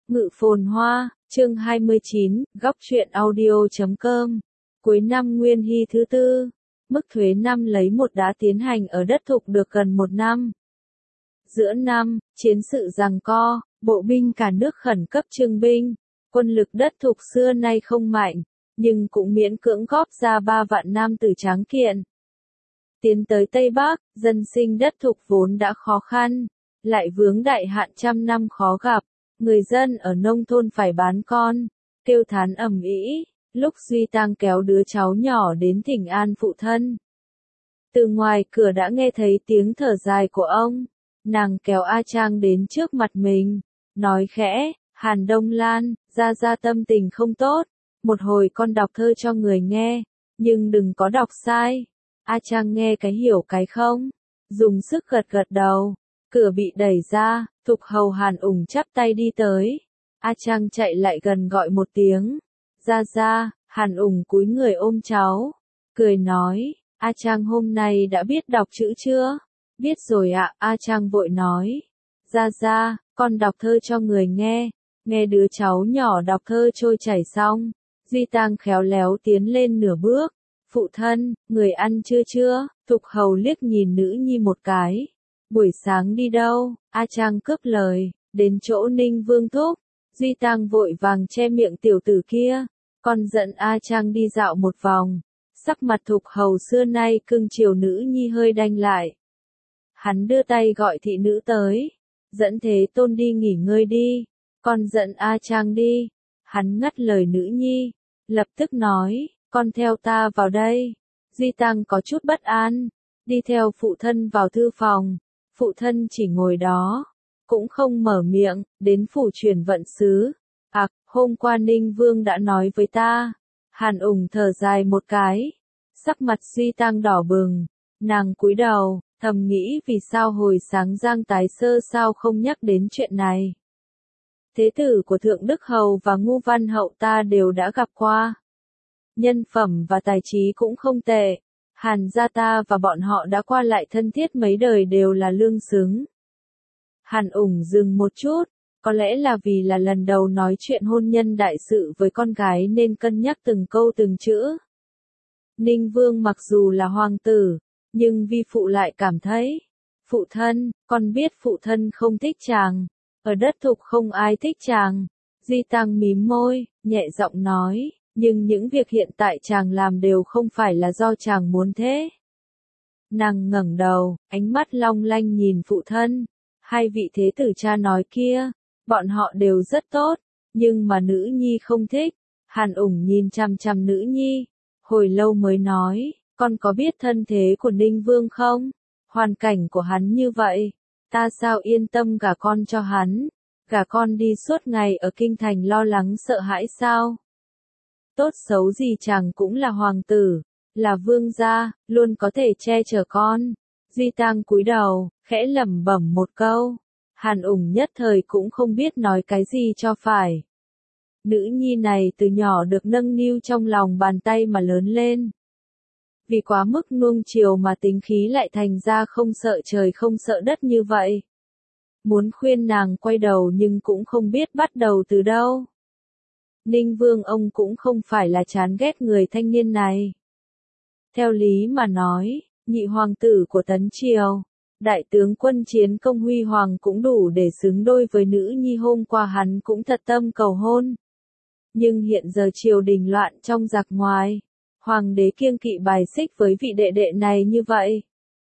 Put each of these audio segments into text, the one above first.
Ngự phồn hoa, chương 29, góc truyện audio.com. Cuối năm Nguyên Hy thứ tư, mức thuế năm lấy một đã tiến hành ở đất Thục được gần một năm. Giữa năm, chiến sự giằng co, bộ binh cả nước khẩn cấp trưng binh, quân lực đất Thục xưa nay không mạnh, nhưng cũng miễn cưỡng góp ra 3 vạn nam tử tráng kiện. Tiến tới Tây Bắc, dân sinh đất Thục vốn đã khó khăn, lại vướng đại hạn trăm năm khó gặp. Người dân ở nông thôn phải bán con, kêu thán ầm ĩ, lúc Duy Tang kéo đứa cháu nhỏ đến thỉnh an phụ thân. Từ ngoài cửa đã nghe thấy tiếng thở dài của ông, nàng kéo A Trang đến trước mặt mình, nói khẽ, Hàn Đông Lan, gia tâm tình không tốt, một hồi con đọc thơ cho người nghe, nhưng đừng có đọc sai. A Trang nghe cái hiểu cái không, dùng sức gật gật đầu. Cửa bị đẩy ra, Thục hầu Hàn Ủng chắp tay đi tới. A Trang chạy lại gần gọi một tiếng. Ra, Hàn Ủng cúi người ôm cháu. Cười nói, A Trang hôm nay đã biết đọc chữ chưa? Biết rồi ạ, A Trang vội nói. Ra, con đọc thơ cho người nghe. Nghe đứa cháu nhỏ đọc thơ trôi chảy xong. Duy Tang khéo léo tiến lên nửa bước. Phụ thân, người ăn chưa? Thục hầu liếc nhìn nữ nhi một cái. Buổi sáng đi đâu? A Trang cướp lời, đến chỗ Ninh Vương thúc. Duy Tang vội vàng che miệng tiểu tử kia. Con dẫn A Trang đi dạo một vòng. Sắc mặt Thục hầu xưa nay cưng chiều nữ nhi hơi đanh lại. Hắn đưa tay gọi thị nữ tới. Dẫn Thế Tôn đi nghỉ ngơi đi. Con dẫn A Trang đi. Hắn ngắt lời nữ nhi. Lập tức nói, con theo ta vào đây. Duy Tang có chút bất an. Đi theo phụ thân vào thư phòng. Phụ thân chỉ ngồi đó, cũng không mở miệng, đến phủ chuyển vận sứ. Hôm qua Ninh Vương đã nói với ta. Hàn Ủng thở dài một cái. Sắc mặt Duy Tang đỏ bừng. Nàng cúi đầu, thầm nghĩ vì sao hồi sáng Giang Tái Sơ sao không nhắc đến chuyện này. Thế tử của Thượng Đức Hầu và Ngu Văn Hậu ta đều đã gặp qua. Nhân phẩm và tài trí cũng không tệ. Hàn gia ta và bọn họ đã qua lại thân thiết mấy đời đều là lương xứng. Hàn Ủng dừng một chút, có lẽ là vì là lần đầu nói chuyện hôn nhân đại sự với con gái nên cân nhắc từng câu từng chữ. Ninh Vương mặc dù là hoàng tử, nhưng vi phụ lại cảm thấy, phụ thân, con biết phụ thân không thích chàng, ở đất Thục không ai thích chàng. Duy Tang mím môi, nhẹ giọng nói. Nhưng những việc hiện tại chàng làm đều không phải là do chàng muốn thế. Nàng ngẩng đầu, ánh mắt long lanh nhìn phụ thân. Hai vị thế tử cha nói kia, bọn họ đều rất tốt, nhưng mà nữ nhi không thích. Hàn Ủng nhìn chằm chằm nữ nhi, hồi lâu mới nói, con có biết thân thế của Ninh Vương không? Hoàn cảnh của hắn như vậy, ta sao yên tâm gả con cho hắn? Gả con đi suốt ngày ở kinh thành lo lắng sợ hãi sao? Tốt xấu gì chàng cũng là hoàng tử, là vương gia, luôn có thể che chở con. Duy Tang cúi đầu, khẽ lẩm bẩm một câu. Hàn Ủng nhất thời cũng không biết nói cái gì cho phải. Nữ nhi này từ nhỏ được nâng niu trong lòng bàn tay mà lớn lên. Vì quá mức nuông chiều mà tính khí lại thành ra không sợ trời không sợ đất như vậy. Muốn khuyên nàng quay đầu nhưng cũng không biết bắt đầu từ đâu. Ninh Vương ông cũng không phải là chán ghét người thanh niên này. Theo lý mà nói, nhị hoàng tử của Tấn Triều, đại tướng quân chiến công huy hoàng cũng đủ để xứng đôi với nữ nhi hôm qua hắn cũng thật tâm cầu hôn. Nhưng hiện giờ triều đình loạn trong giặc ngoài, hoàng đế kiêng kỵ bài xích với vị đệ đệ này như vậy.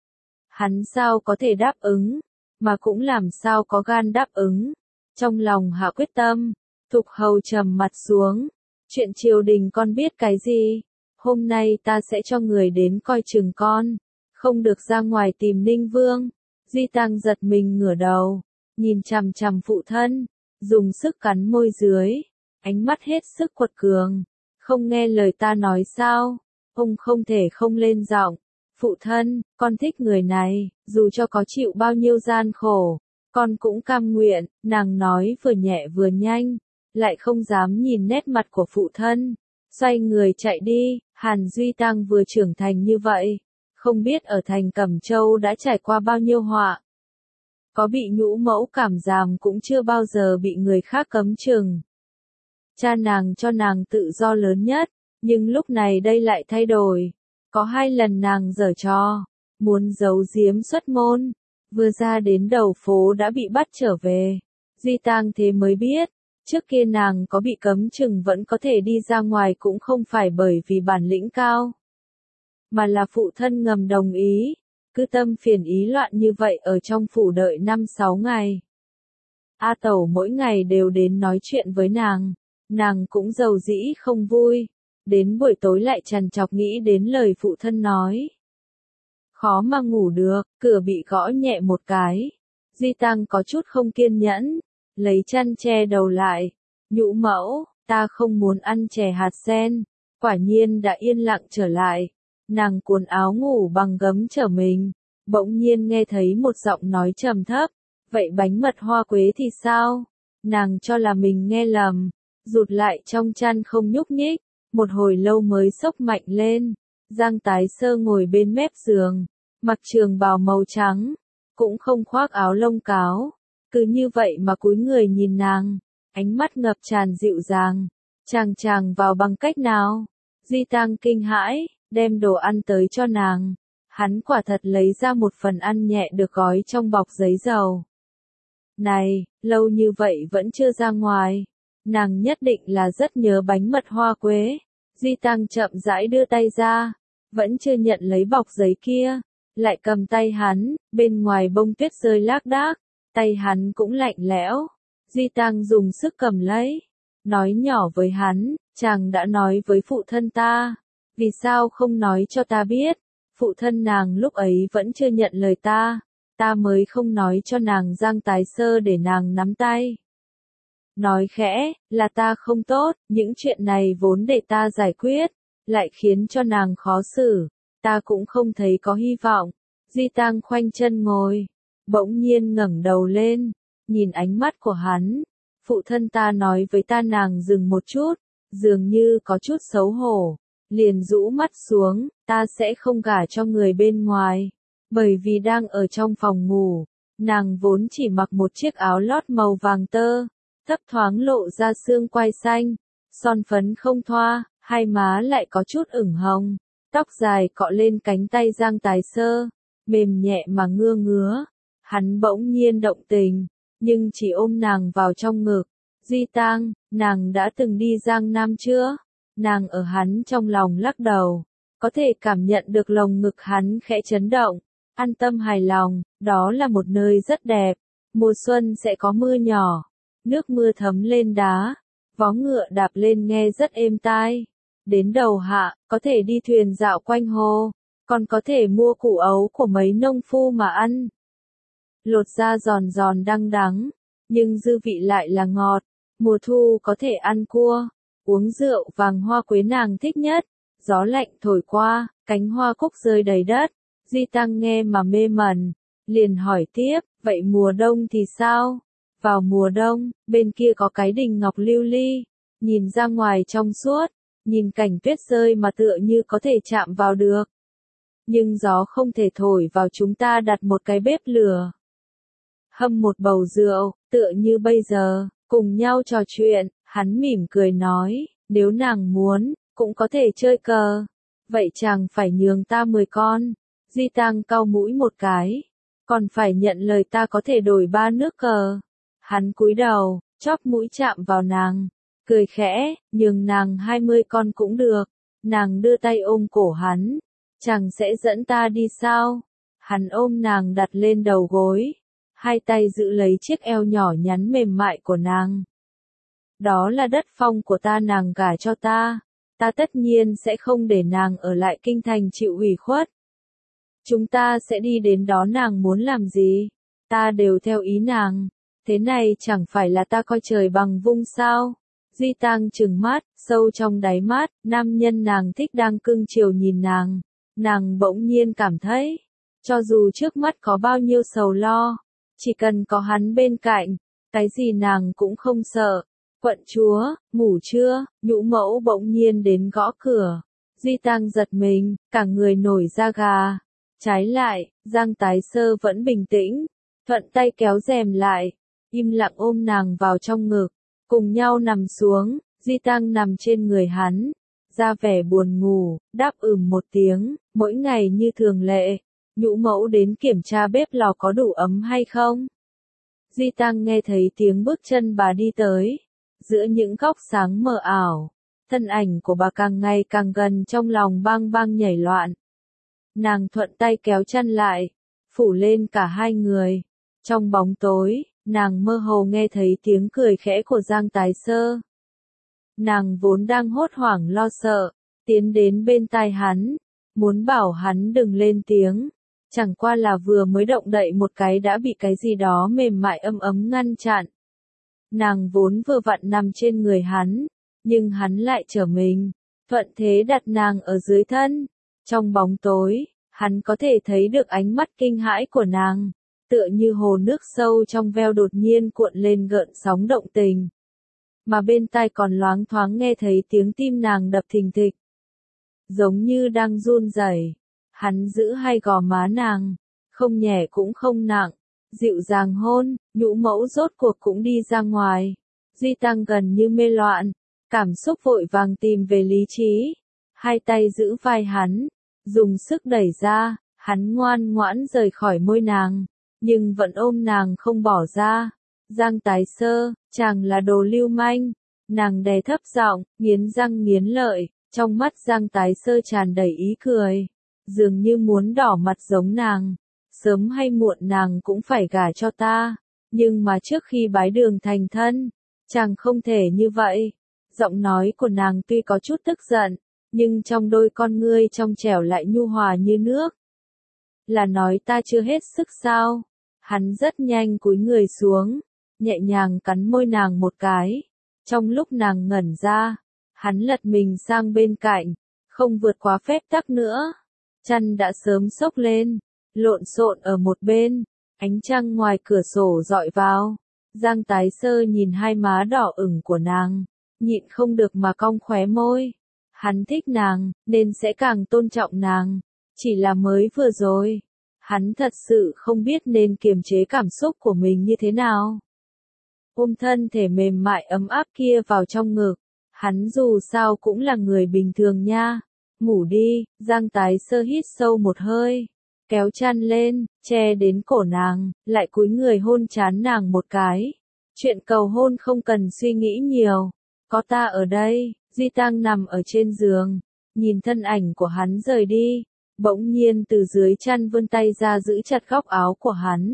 Hắn sao có thể đáp ứng, mà cũng làm sao có gan đáp ứng, trong lòng hạ quyết tâm. Thục hầu trầm mặt xuống. Chuyện triều đình con biết cái gì? Hôm nay ta sẽ cho người đến coi chừng con. Không được ra ngoài tìm Ninh Vương. Duy Tang giật mình ngửa đầu. Nhìn chằm chằm phụ thân. Dùng sức cắn môi dưới. Ánh mắt hết sức quật cường. Không nghe lời ta nói sao? Ông không thể không lên giọng. Phụ thân, con thích người này. Dù cho có chịu bao nhiêu gian khổ, con cũng cam nguyện. Nàng nói vừa nhẹ vừa nhanh. Lại không dám nhìn nét mặt của phụ thân, xoay người chạy đi. Hàn Duy Tang vừa trưởng thành như vậy, không biết ở thành Cẩm Châu đã trải qua bao nhiêu họa. có bị nhũ mẫu cảm giảm cũng chưa bao giờ bị người khác cấm chừng. Cha nàng cho nàng tự do lớn nhất, nhưng lúc này đây lại thay đổi. Có 2 lần nàng giở trò, muốn giấu giếm xuất môn, vừa ra đến đầu phố đã bị bắt trở về. Di Tang thế mới biết, trước kia nàng có bị cấm chừng vẫn có thể đi ra ngoài cũng không phải bởi vì bản lĩnh cao, mà là phụ thân ngầm đồng ý, cứ tâm phiền ý loạn như vậy ở trong phủ đợi 5-6 ngày. A Tẩu mỗi ngày đều đến nói chuyện với nàng cũng giàu dĩ không vui, đến buổi tối lại trằn trọc nghĩ đến lời phụ thân nói. Khó mà ngủ được, cửa bị gõ nhẹ một cái. Di Tăng có chút không kiên nhẫn, lấy chăn che đầu lại. Nhũ mẫu, ta không muốn ăn chè hạt sen. Quả nhiên đã yên lặng trở lại. Nàng cuốn áo ngủ bằng gấm trở mình. Bỗng nhiên nghe thấy một giọng nói trầm thấp. Vậy bánh mật hoa quế thì sao? Nàng cho là mình nghe lầm. Rụt lại trong chăn không nhúc nhích. Một hồi lâu mới xốc mạnh lên. Giang Tái Sơ ngồi bên mép giường, mặc trường bào màu trắng, cũng không khoác áo lông cáo, cứ như vậy mà cúi người nhìn nàng, ánh mắt ngập tràn dịu dàng. Chàng vào bằng cách nào? Di Tăng kinh hãi, đem đồ ăn tới cho nàng. Hắn quả thật lấy ra một phần ăn nhẹ được gói trong bọc giấy dầu. Này, lâu như vậy vẫn chưa ra ngoài. Nàng nhất định là rất nhớ bánh mật hoa quế. Di Tăng chậm rãi đưa tay ra, vẫn chưa nhận lấy bọc giấy kia, lại cầm tay hắn, bên ngoài bông tuyết rơi lác đác, tay hắn cũng lạnh lẽo. Di Tăng dùng sức cầm lấy, nói nhỏ với hắn, chàng đã nói với phụ thân ta, vì sao không nói cho ta biết? Phụ thân nàng lúc ấy vẫn chưa nhận lời ta mới không nói cho nàng Giang Tái Sơ để nàng nắm tay. Nói khẽ, là ta không tốt, những chuyện này vốn để ta giải quyết, lại khiến cho nàng khó xử, ta cũng không thấy có hy vọng. Di Tăng khoanh chân ngồi, bỗng nhiên ngẩng đầu lên, nhìn ánh mắt của hắn. Phụ thân ta nói với ta. Nàng dừng một chút, dường như có chút xấu hổ, liền rũ mắt xuống, ta sẽ không gả cho người bên ngoài, bởi vì đang ở trong phòng ngủ, nàng vốn chỉ mặc một chiếc áo lót màu vàng tơ, thấp thoáng lộ ra xương quai xanh, son phấn không thoa, hai má lại có chút ửng hồng, tóc dài cọ lên cánh tay Giang Tái Sơ, mềm nhẹ mà ngứa. Hắn bỗng nhiên động tình, nhưng chỉ ôm nàng vào trong ngực. Di Tăng, nàng đã từng đi Giang Nam chưa? Nàng ở hắn trong lòng lắc đầu, có thể cảm nhận được lồng ngực hắn khẽ chấn động, an tâm hài lòng, đó là một nơi rất đẹp, mùa xuân sẽ có mưa nhỏ, nước mưa thấm lên đá, vó ngựa đạp lên nghe rất êm tai. Đến đầu hạ, có thể đi thuyền dạo quanh hồ, còn có thể mua củ ấu của mấy nông phu mà ăn. Lột ra giòn giòn đắng đắng, nhưng dư vị lại là ngọt. Mùa thu có thể ăn cua, uống rượu vàng hoa quế nàng thích nhất. Gió lạnh thổi qua, cánh hoa cúc rơi đầy đất. Di Tăng nghe mà mê mẩn, liền hỏi tiếp, vậy mùa đông thì sao? Vào mùa đông, bên kia có cái đình ngọc lưu ly, nhìn ra ngoài trong suốt, nhìn cảnh tuyết rơi mà tựa như có thể chạm vào được. Nhưng gió không thể thổi vào, chúng ta đặt một cái bếp lửa, hâm một bầu rượu, tựa như bây giờ, cùng nhau trò chuyện. Hắn mỉm cười nói, nếu nàng muốn, cũng có thể chơi cờ. Vậy chàng phải nhường ta 10 con. Di Tăng cau mũi một cái, còn phải nhận lời ta có thể đổi 3 nước cờ. Hắn cúi đầu, chóp mũi chạm vào nàng, cười khẽ, nhường nàng 20 con cũng được. Nàng đưa tay ôm cổ hắn, chàng sẽ dẫn ta đi sao? Hắn ôm nàng đặt lên đầu gối, hai tay giữ lấy chiếc eo nhỏ nhắn mềm mại của nàng. Đó là đất phong của ta, nàng gả cho ta tất nhiên sẽ không để nàng ở lại kinh thành chịu ủy khuất. Chúng ta sẽ đi đến đó, nàng muốn làm gì, ta đều theo ý nàng. Thế này chẳng phải là ta coi trời bằng vung sao? Di Tăng trừng mắt, sâu trong đáy mắt, nam nhân nàng thích đang cưng chiều nhìn nàng. Nàng bỗng nhiên cảm thấy, cho dù trước mắt có bao nhiêu sầu lo, chỉ cần có hắn bên cạnh, cái gì nàng cũng không sợ. Quận chúa, ngủ chưa? Nhũ mẫu bỗng nhiên đến gõ cửa. Di Tăng giật mình, cả người nổi da gà. Trái lại, Giang Tái Sơ vẫn bình tĩnh, thuận tay kéo rèm lại, im lặng ôm nàng vào trong ngực, cùng nhau nằm xuống, Di Tăng nằm trên người hắn, ra vẻ buồn ngủ, đáp một tiếng, mỗi ngày như thường lệ, Nhũ Mẫu đến kiểm tra bếp lò có đủ ấm hay không. Di Tăng nghe thấy tiếng bước chân bà đi tới, giữa những góc sáng mờ ảo, thân ảnh của bà càng ngày càng gần, trong lòng bang bang nhảy loạn. Nàng thuận tay kéo chăn lại, phủ lên cả hai người. Trong bóng tối, nàng mơ hồ nghe thấy tiếng cười khẽ của Giang Tái Sơ. Nàng vốn đang hốt hoảng lo sợ, tiến đến bên tai hắn, muốn bảo hắn đừng lên tiếng, chẳng qua là vừa mới động đậy một cái đã bị cái gì đó mềm mại ấm ấm ngăn chặn. Nàng vốn vừa vặn nằm trên người hắn, nhưng hắn lại trở mình, thuận thế đặt nàng ở dưới thân. Trong bóng tối, hắn có thể thấy được ánh mắt kinh hãi của nàng, tựa như hồ nước sâu trong veo đột nhiên cuộn lên gợn sóng động tình. Mà bên tai còn loáng thoáng nghe thấy tiếng tim nàng đập thình thịch, giống như đang run rẩy. Hắn giữ hai gò má nàng, không nhẹ cũng không nặng, dịu dàng hôn. Nhũ Mẫu rốt cuộc cũng đi ra ngoài. Di Tăng gần như mê loạn, cảm xúc vội vàng tìm về lý trí, hai tay giữ vai hắn, dùng sức đẩy ra, hắn ngoan ngoãn rời khỏi môi nàng, nhưng vẫn ôm nàng không bỏ ra. Giang Tái Sơ, chàng là đồ lưu manh, nàng đè thấp giọng, nghiến răng nghiến lợi, trong mắt Giang Tái Sơ tràn đầy ý cười, dường như muốn đỏ mặt giống nàng, sớm hay muộn nàng cũng phải gả cho ta, nhưng mà trước khi bái đường thành thân, chàng không thể như vậy. Giọng nói của nàng tuy có chút tức giận, nhưng trong đôi con ngươi trong trẻo lại nhu hòa như nước. Là nói ta chưa hết sức sao? Hắn rất nhanh cúi người xuống, nhẹ nhàng cắn môi nàng một cái. Trong lúc nàng ngẩn ra, hắn lật mình sang bên cạnh, không vượt quá phép tắc nữa. Chăn đã sớm xốc lên, lộn xộn ở một bên, ánh trăng ngoài cửa sổ dọi vào. Giang Tái Sơ nhìn hai má đỏ ửng của nàng, nhịn không được mà cong khóe môi. Hắn thích nàng, nên sẽ càng tôn trọng nàng. Chỉ là mới vừa rồi, hắn thật sự không biết nên kiềm chế cảm xúc của mình như thế nào. Ôm thân thể mềm mại ấm áp kia vào trong ngực, hắn dù sao cũng là người bình thường nha. Ngủ đi. Giang Tái Sơ hít sâu một hơi, kéo chăn lên, che đến cổ nàng, lại cúi người hôn trán nàng một cái. Chuyện cầu hôn không cần suy nghĩ nhiều, có ta ở đây. Di Tăng nằm ở trên giường, nhìn thân ảnh của hắn rời đi, bỗng nhiên từ dưới chăn vươn tay ra giữ chặt góc áo của hắn.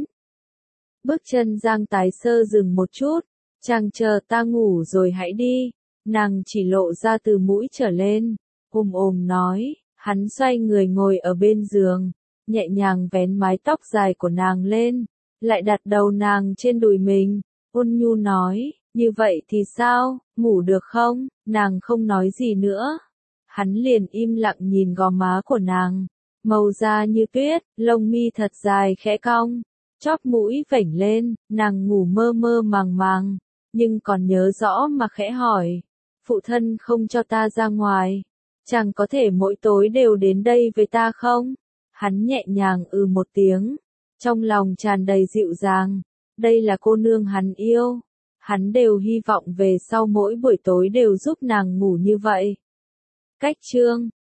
Bước chân Giang Tái Sơ dừng một chút, chàng chờ ta ngủ rồi hãy đi. Nàng chỉ lộ ra từ mũi trở lên, ồm nói. Hắn xoay người ngồi ở bên giường, nhẹ nhàng vén mái tóc dài của nàng lên, lại đặt đầu nàng trên đùi mình, ôn nhu nói, như vậy thì sao, ngủ được không? Nàng không nói gì nữa. Hắn liền im lặng nhìn gò má của nàng, màu da như tuyết, lông mi thật dài khẽ cong, chóp mũi vểnh lên. Nàng ngủ mơ mơ màng màng, nhưng còn nhớ rõ mà khẽ hỏi, phụ thân không cho ta ra ngoài, chàng có thể mỗi tối đều đến đây với ta không? Hắn nhẹ nhàng một tiếng, trong lòng tràn đầy dịu dàng. Đây là cô nương hắn yêu, hắn đều hy vọng về sau mỗi buổi tối đều giúp nàng ngủ như vậy. Cách chương